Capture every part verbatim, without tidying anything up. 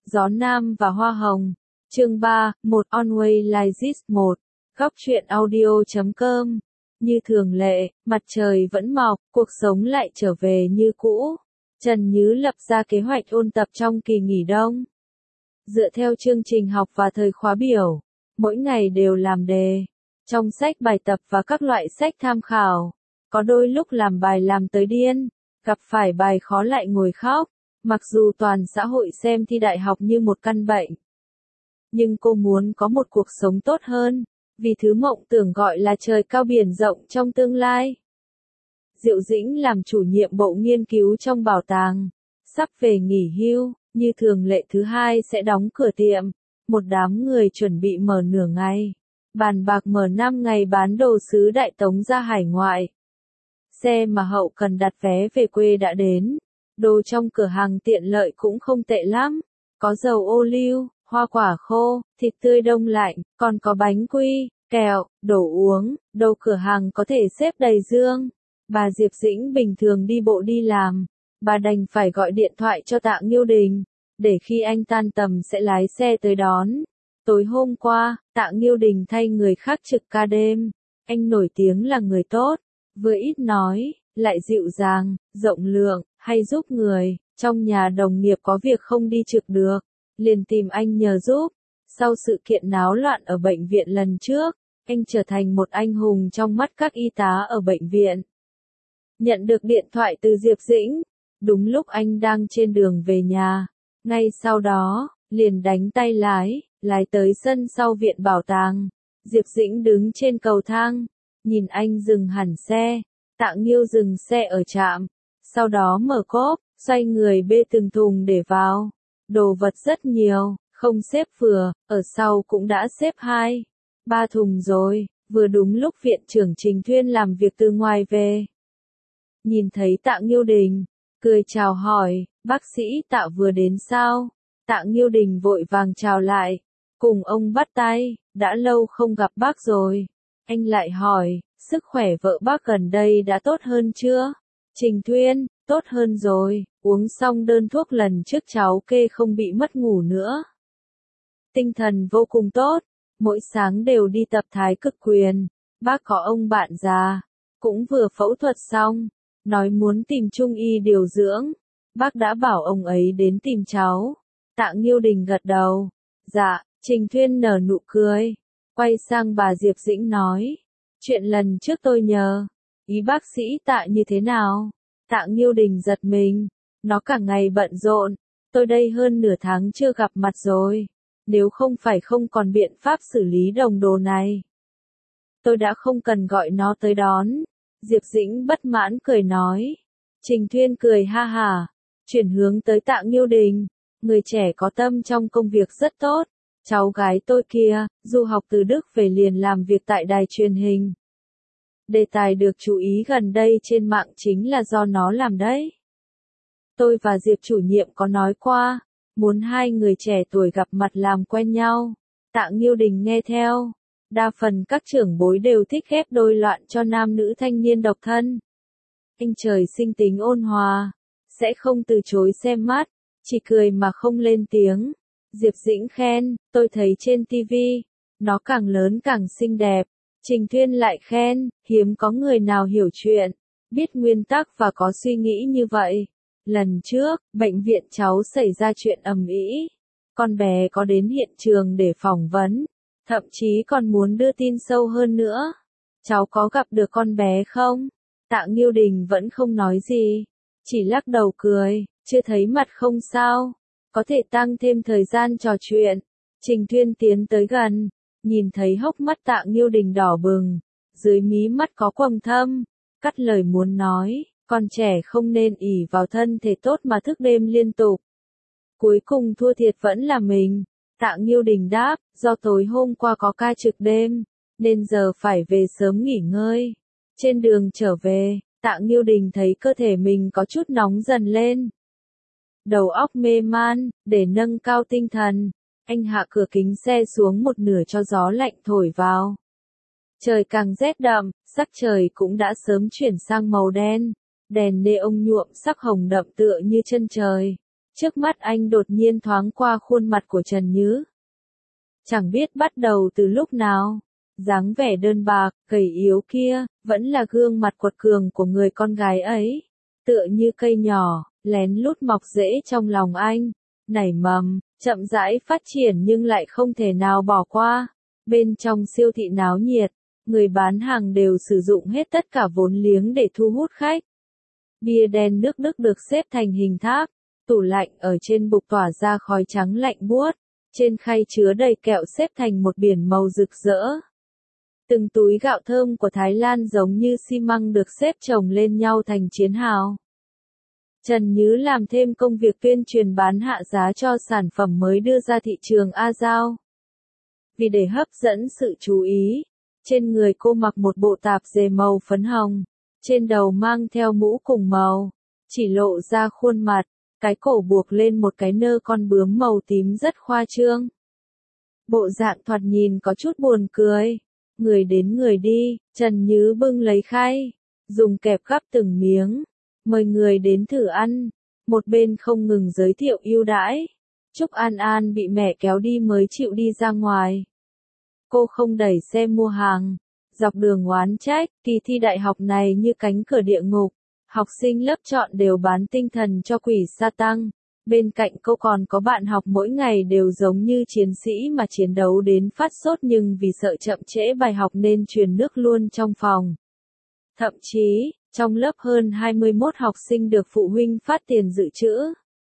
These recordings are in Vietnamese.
Gió Nam và Hoa Hồng. Chương ba, một Onway Like This một. Góc truyện audio chấm com. Như thường lệ, mặt trời vẫn mọc, cuộc sống lại trở về như cũ. Trần Như lập ra kế hoạch ôn tập trong kỳ nghỉ đông. Dựa theo chương trình học và thời khóa biểu, mỗi ngày đều làm đề, trong sách bài tập và các loại sách tham khảo. Có đôi lúc làm bài làm tới điên, gặp phải bài khó lại ngồi khóc. Mặc dù toàn xã hội xem thi đại học như một căn bệnh, nhưng cô muốn có một cuộc sống tốt hơn, vì thứ mộng tưởng gọi là trời cao biển rộng trong tương lai. Diệu Dĩnh làm chủ nhiệm bộ nghiên cứu trong bảo tàng, sắp về nghỉ hưu, như thường lệ thứ hai sẽ đóng cửa tiệm. Một đám người chuẩn bị mở nửa ngày, bàn bạc mở năm ngày bán đồ sứ Đại Tống ra hải ngoại. Xe mà Hậu cần đặt vé về quê đã đến. Đồ trong cửa hàng tiện lợi cũng không tệ lắm, có dầu ô liu, hoa quả khô, thịt tươi đông lạnh, còn có bánh quy, kẹo, đồ uống, đồ cửa hàng có thể xếp đầy dương. Bà Diệp Dĩnh bình thường đi bộ đi làm, bà đành phải gọi điện thoại cho Tạ Nghiêu Đình, để khi anh tan tầm sẽ lái xe tới đón. Tối hôm qua, Tạ Nghiêu Đình thay người khác trực ca đêm, anh nổi tiếng là người tốt, vừa ít nói, lại dịu dàng, rộng lượng, hay giúp người. Trong nhà đồng nghiệp có việc không đi trực được, liền tìm anh nhờ giúp. Sau sự kiện náo loạn ở bệnh viện lần trước, anh trở thành một anh hùng trong mắt các y tá ở bệnh viện. Nhận được điện thoại từ Diệp Dĩnh, đúng lúc anh đang trên đường về nhà, ngay sau đó, liền đánh tay lái, lái tới sân sau viện bảo tàng. Diệp Dĩnh đứng trên cầu thang, nhìn anh dừng hẳn xe. Tạ Nghiêu dừng xe ở trạm, sau đó mở cốp, xoay người bê từng thùng để vào. Đồ vật rất nhiều, không xếp vừa, ở sau cũng đã xếp hai, ba thùng rồi, vừa đúng lúc viện trưởng Trình Thuyên làm việc từ ngoài về. Nhìn thấy Tạ Nghiêu Đình, cười chào hỏi, bác sĩ Tạ vừa đến sao? Tạ Nghiêu Đình vội vàng chào lại, cùng ông bắt tay, đã lâu không gặp bác rồi. Anh lại hỏi, sức khỏe vợ bác gần đây đã tốt hơn chưa? Trình Thuyên, tốt hơn rồi, uống xong đơn thuốc lần trước cháu kê không bị mất ngủ nữa. Tinh thần vô cùng tốt, mỗi sáng đều đi tập thái cực quyền. Bác có ông bạn già, cũng vừa phẫu thuật xong, nói muốn tìm trung y điều dưỡng. Bác đã bảo ông ấy đến tìm cháu. Tạ Nghiêu Đình gật đầu. Dạ, Trình Thuyên nở nụ cười, quay sang bà Diệp Dĩnh nói. Chuyện lần trước tôi nhờ, ý bác sĩ Tạ như thế nào? Tạ Nghiêu Đình giật mình, nó cả ngày bận rộn, tôi đây hơn nửa tháng chưa gặp mặt rồi, nếu không phải không còn biện pháp xử lý đồng đồ này, tôi đã không cần gọi nó tới đón. Diệp Dĩnh bất mãn cười nói. Trình Thuyên cười ha hả, chuyển hướng tới Tạ Nghiêu Đình, người trẻ có tâm trong công việc rất tốt. Cháu gái tôi kia, du học từ Đức về liền làm việc tại đài truyền hình. Đề tài được chú ý gần đây trên mạng chính là do nó làm đấy. Tôi và Diệp chủ nhiệm có nói qua, muốn hai người trẻ tuổi gặp mặt làm quen nhau. Tạ Nghiêu Đình nghe theo. Đa phần các trưởng bối đều thích ghép đôi loạn cho nam nữ thanh niên độc thân. Anh trời sinh tính ôn hòa, sẽ không từ chối xem mắt, chỉ cười mà không lên tiếng. Diệp Dĩnh khen, tôi thấy trên ti vi, nó càng lớn càng xinh đẹp. Trình Thuyên lại khen, hiếm có người nào hiểu chuyện, biết nguyên tắc và có suy nghĩ như vậy. Lần trước, bệnh viện cháu xảy ra chuyện ầm ĩ, con bé có đến hiện trường để phỏng vấn, thậm chí còn muốn đưa tin sâu hơn nữa. Cháu có gặp được con bé không? Tạ Nghiêu Đình vẫn không nói gì, chỉ lắc đầu cười, chưa thấy mặt không sao, có thể tăng thêm thời gian trò chuyện. Trình Thuyên tiến tới gần, nhìn thấy hốc mắt Tạ Nghiêu Đình đỏ bừng, dưới mí mắt có quầng thâm, cắt lời muốn nói, con trẻ không nên ỷ vào thân thể tốt mà thức đêm liên tục. Cuối cùng thua thiệt vẫn là mình. Tạ Nghiêu Đình đáp, do tối hôm qua có ca trực đêm, nên giờ phải về sớm nghỉ ngơi. Trên đường trở về, Tạ Nghiêu Đình thấy cơ thể mình có chút nóng dần lên. Đầu óc mê man, để nâng cao tinh thần, anh hạ cửa kính xe xuống một nửa cho gió lạnh thổi vào. Trời càng rét đậm, sắc trời cũng đã sớm chuyển sang màu đen, đèn neon nhuộm sắc hồng đậm tựa như chân trời. Trước mắt anh đột nhiên thoáng qua khuôn mặt của Trần Nhứ. Chẳng biết bắt đầu từ lúc nào, dáng vẻ đơn bạc, gầy yếu kia, vẫn là gương mặt quật cường của người con gái ấy. Tựa như cây nhỏ, lén lút mọc rễ trong lòng anh, nảy mầm, chậm rãi phát triển nhưng lại không thể nào bỏ qua. Bên trong siêu thị náo nhiệt, người bán hàng đều sử dụng hết tất cả vốn liếng để thu hút khách. Bia đen nước Đức được xếp thành hình tháp, tủ lạnh ở trên bục tỏa ra khói trắng lạnh buốt, trên khay chứa đầy kẹo xếp thành một biển màu rực rỡ. Từng túi gạo thơm của Thái Lan giống như xi măng được xếp chồng lên nhau thành chiến hào. Trần Nhứ làm thêm công việc tuyên truyền bán hạ giá cho sản phẩm mới đưa ra thị trường A Giao. Vì để hấp dẫn sự chú ý, trên người cô mặc một bộ tạp dề màu phấn hồng, trên đầu mang theo mũ cùng màu, chỉ lộ ra khuôn mặt, cái cổ buộc lên một cái nơ con bướm màu tím rất khoa trương. Bộ dạng thoạt nhìn có chút buồn cười. Người đến người đi, Trần Nhứ bưng lấy khay, dùng kẹp gắp từng miếng, mời người đến thử ăn, một bên không ngừng giới thiệu ưu đãi. Trúc An An bị mẹ kéo đi mới chịu đi ra ngoài. Cô không đẩy xe mua hàng, dọc đường oán trách, kỳ thi đại học này như cánh cửa địa ngục, học sinh lớp chọn đều bán tinh thần cho quỷ sa tăng. Bên cạnh cô còn có bạn học mỗi ngày đều giống như chiến sĩ mà chiến đấu đến phát sốt nhưng vì sợ chậm trễ bài học nên truyền nước luôn trong phòng. Thậm chí, trong lớp hơn hai mươi mốt học sinh được phụ huynh phát tiền dự trữ.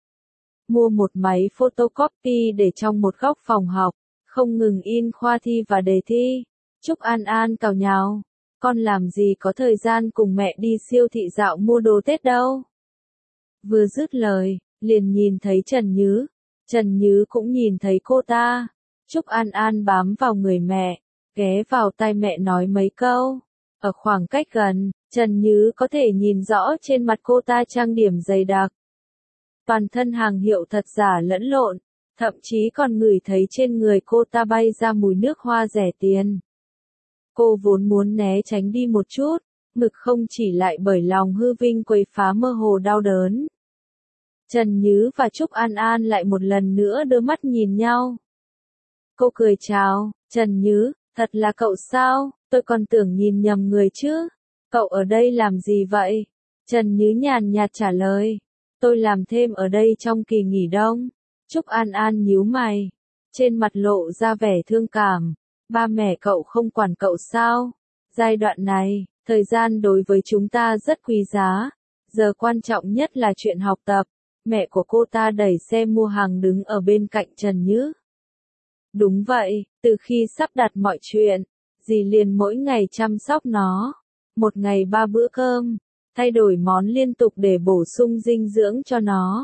Mua một máy photocopy để trong một góc phòng học, không ngừng in khoa thi và đề thi. Trúc An An cào nhào, con làm gì có thời gian cùng mẹ đi siêu thị dạo mua đồ Tết đâu. Vừa dứt lời, liền nhìn thấy Trần Nhứ. Trần Nhứ cũng nhìn thấy cô ta. Trúc An An bám vào người mẹ, ghé vào tai mẹ nói mấy câu. Ở khoảng cách gần, Trần Nhứ có thể nhìn rõ trên mặt cô ta trang điểm dày đặc. Toàn thân hàng hiệu thật giả lẫn lộn, thậm chí còn ngửi thấy trên người cô ta bay ra mùi nước hoa rẻ tiền. Cô vốn muốn né tránh đi một chút, ngực không chỉ lại bởi lòng hư vinh quấy phá mơ hồ đau đớn. Trần Nhứ và Trúc An An lại một lần nữa đưa mắt nhìn nhau. Cô cười chào, Trần Nhứ, thật là cậu sao, tôi còn tưởng nhìn nhầm người chứ. Cậu ở đây làm gì vậy? Trần Nhứ nhàn nhạt trả lời, tôi làm thêm ở đây trong kỳ nghỉ đông. Trúc An An nhíu mày, trên mặt lộ ra vẻ thương cảm. Ba mẹ cậu không quản cậu sao? Giai đoạn này, thời gian đối với chúng ta rất quý giá. Giờ quan trọng nhất là chuyện học tập. Mẹ của cô ta đẩy xe mua hàng đứng ở bên cạnh Trần Nhứ. Đúng vậy, từ khi sắp đặt mọi chuyện, dì liền mỗi ngày chăm sóc nó. Một ngày ba bữa cơm, thay đổi món liên tục để bổ sung dinh dưỡng cho nó.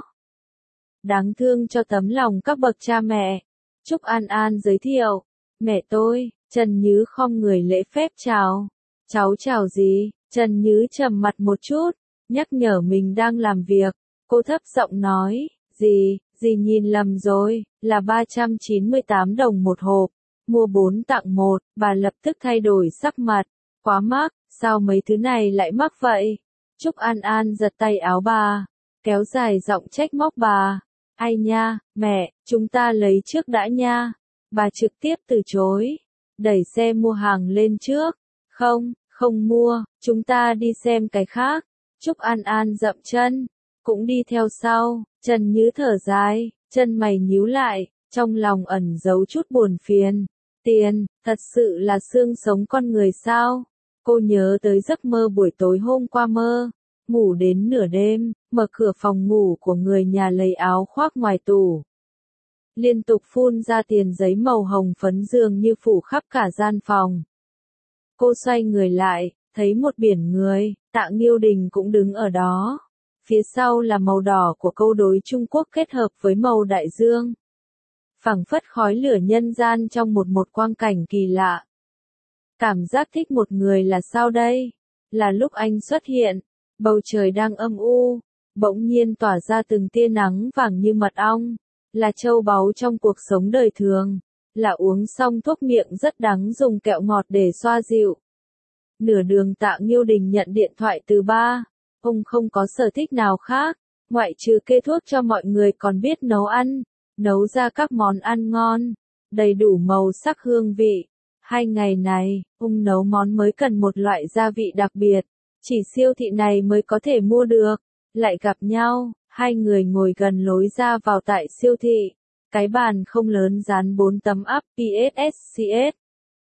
Đáng thương cho tấm lòng các bậc cha mẹ. Trúc An An giới thiệu, mẹ tôi. Trần Nhứ khom người lễ phép chào. Cháu chào gì? Trần Nhứ trầm mặt một chút, nhắc nhở mình đang làm việc. Cô thấp giọng nói, dì, dì nhìn lầm rồi, là ba trăm chín mươi tám đồng một hộp, mua bốn tặng một. Bà lập tức thay đổi sắc mặt, quá mắc, sao mấy thứ này lại mắc vậy? Trúc An An giật tay áo bà, kéo dài giọng trách móc bà, ai nha, mẹ, chúng ta lấy trước đã nha. Bà trực tiếp từ chối, đẩy xe mua hàng lên trước, không, không mua, chúng ta đi xem cái khác. Trúc An An dậm chân, cũng đi theo sau. Trần Nhứ thở dài, chân mày nhíu lại, trong lòng ẩn giấu chút buồn phiền. Tiền, thật sự là xương sống con người sao? Cô nhớ tới giấc mơ buổi tối hôm qua mơ, ngủ đến nửa đêm, mở cửa phòng ngủ của người nhà lấy áo khoác ngoài tủ. Liên tục phun ra tiền giấy màu hồng phấn dường như phủ khắp cả gian phòng. Cô xoay người lại, thấy một biển người, Tạ Nghiêu Đình cũng đứng ở đó. Phía sau là màu đỏ của câu đối Trung Quốc kết hợp với màu đại dương. Phảng phất khói lửa nhân gian trong một một quang cảnh kỳ lạ. Cảm giác thích một người là sao đây? Là lúc anh xuất hiện, bầu trời đang âm u, bỗng nhiên tỏa ra từng tia nắng vàng như mật ong, là châu báu trong cuộc sống đời thường, là uống xong thuốc miệng rất đắng dùng kẹo ngọt để xoa dịu. Nửa đường Tạ Nghiêu Đình nhận điện thoại từ ba, ông không có sở thích nào khác, ngoại trừ kê thuốc cho mọi người còn biết nấu ăn, nấu ra các món ăn ngon, đầy đủ màu sắc hương vị. Hai ngày này, ông nấu món mới cần một loại gia vị đặc biệt, chỉ siêu thị này mới có thể mua được. Lại gặp nhau, hai người ngồi gần lối ra vào tại siêu thị. Cái bàn không lớn dán bốn tấm áp pê ét xê ét.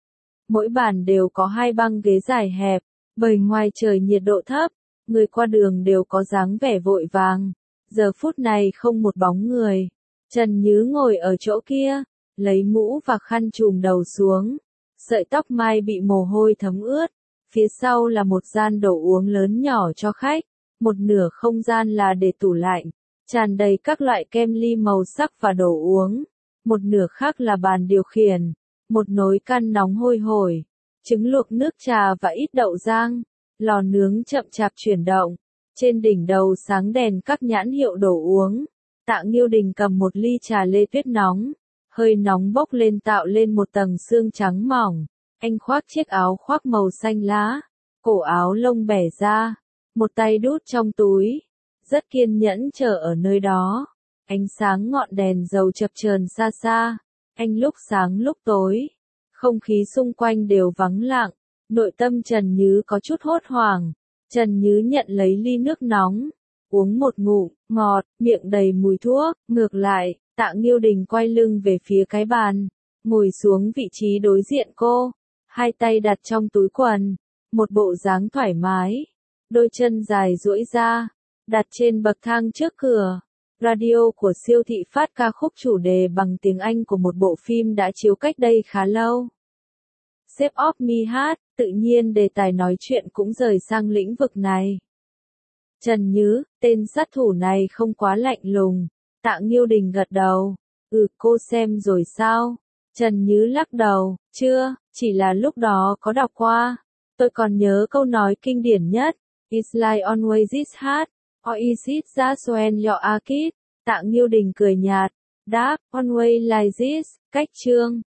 Mỗi bàn đều có hai băng ghế dài hẹp, bởi ngoài trời nhiệt độ thấp, người qua đường đều có dáng vẻ vội vàng. Giờ phút này không một bóng người. Trần Nhứ ngồi ở chỗ kia, lấy mũ và khăn trùm đầu xuống. Sợi tóc mai bị mồ hôi thấm ướt. Phía sau là một gian đồ uống lớn nhỏ cho khách. Một nửa không gian là để tủ lạnh, tràn đầy các loại kem ly màu sắc và đồ uống. Một nửa khác là bàn điều khiển, một nồi căn nóng hôi hổi, trứng luộc nước trà và ít đậu rang. Lò nướng chậm chạp chuyển động. Trên đỉnh đầu sáng đèn các nhãn hiệu đồ uống. Tạ Nghiêu Đình cầm một ly trà lê tuyết nóng. Hơi nóng bốc lên tạo lên một tầng sương trắng mỏng. Anh khoác chiếc áo khoác màu xanh lá. Cổ áo lông bẻ ra. Một tay đút trong túi. Rất kiên nhẫn chờ ở nơi đó. Ánh sáng ngọn đèn dầu chập chờn xa xa. Anh lúc sáng lúc tối. Không khí xung quanh đều vắng lặng. Nội tâm Trần Nhứ có chút hốt hoảng. Trần Nhứ nhận lấy ly nước nóng. Uống một ngụm, ngọt, miệng đầy mùi thuốc. Ngược lại, Tạ Nghiêu Đình quay lưng về phía cái bàn. Ngồi xuống vị trí đối diện cô. Hai tay đặt trong túi quần. Một bộ dáng thoải mái. Đôi chân dài duỗi ra. Đặt trên bậc thang trước cửa. Radio của siêu thị phát ca khúc chủ đề bằng tiếng Anh của một bộ phim đã chiếu cách đây khá lâu. Shape of Me hát, tự nhiên đề tài nói chuyện cũng rời sang lĩnh vực này. Trần Nhứ, tên sát thủ này không quá lạnh lùng. Tạ Nghiêu Đình gật đầu. Ừ, cô xem rồi sao? Trần Nhứ lắc đầu, chưa, chỉ là lúc đó có đọc qua. Tôi còn nhớ câu nói kinh điển nhất. It's like always this hard, or is it just when you're a kid? Tạ Nghiêu Đình cười nhạt, đáp, always like this, cách chương.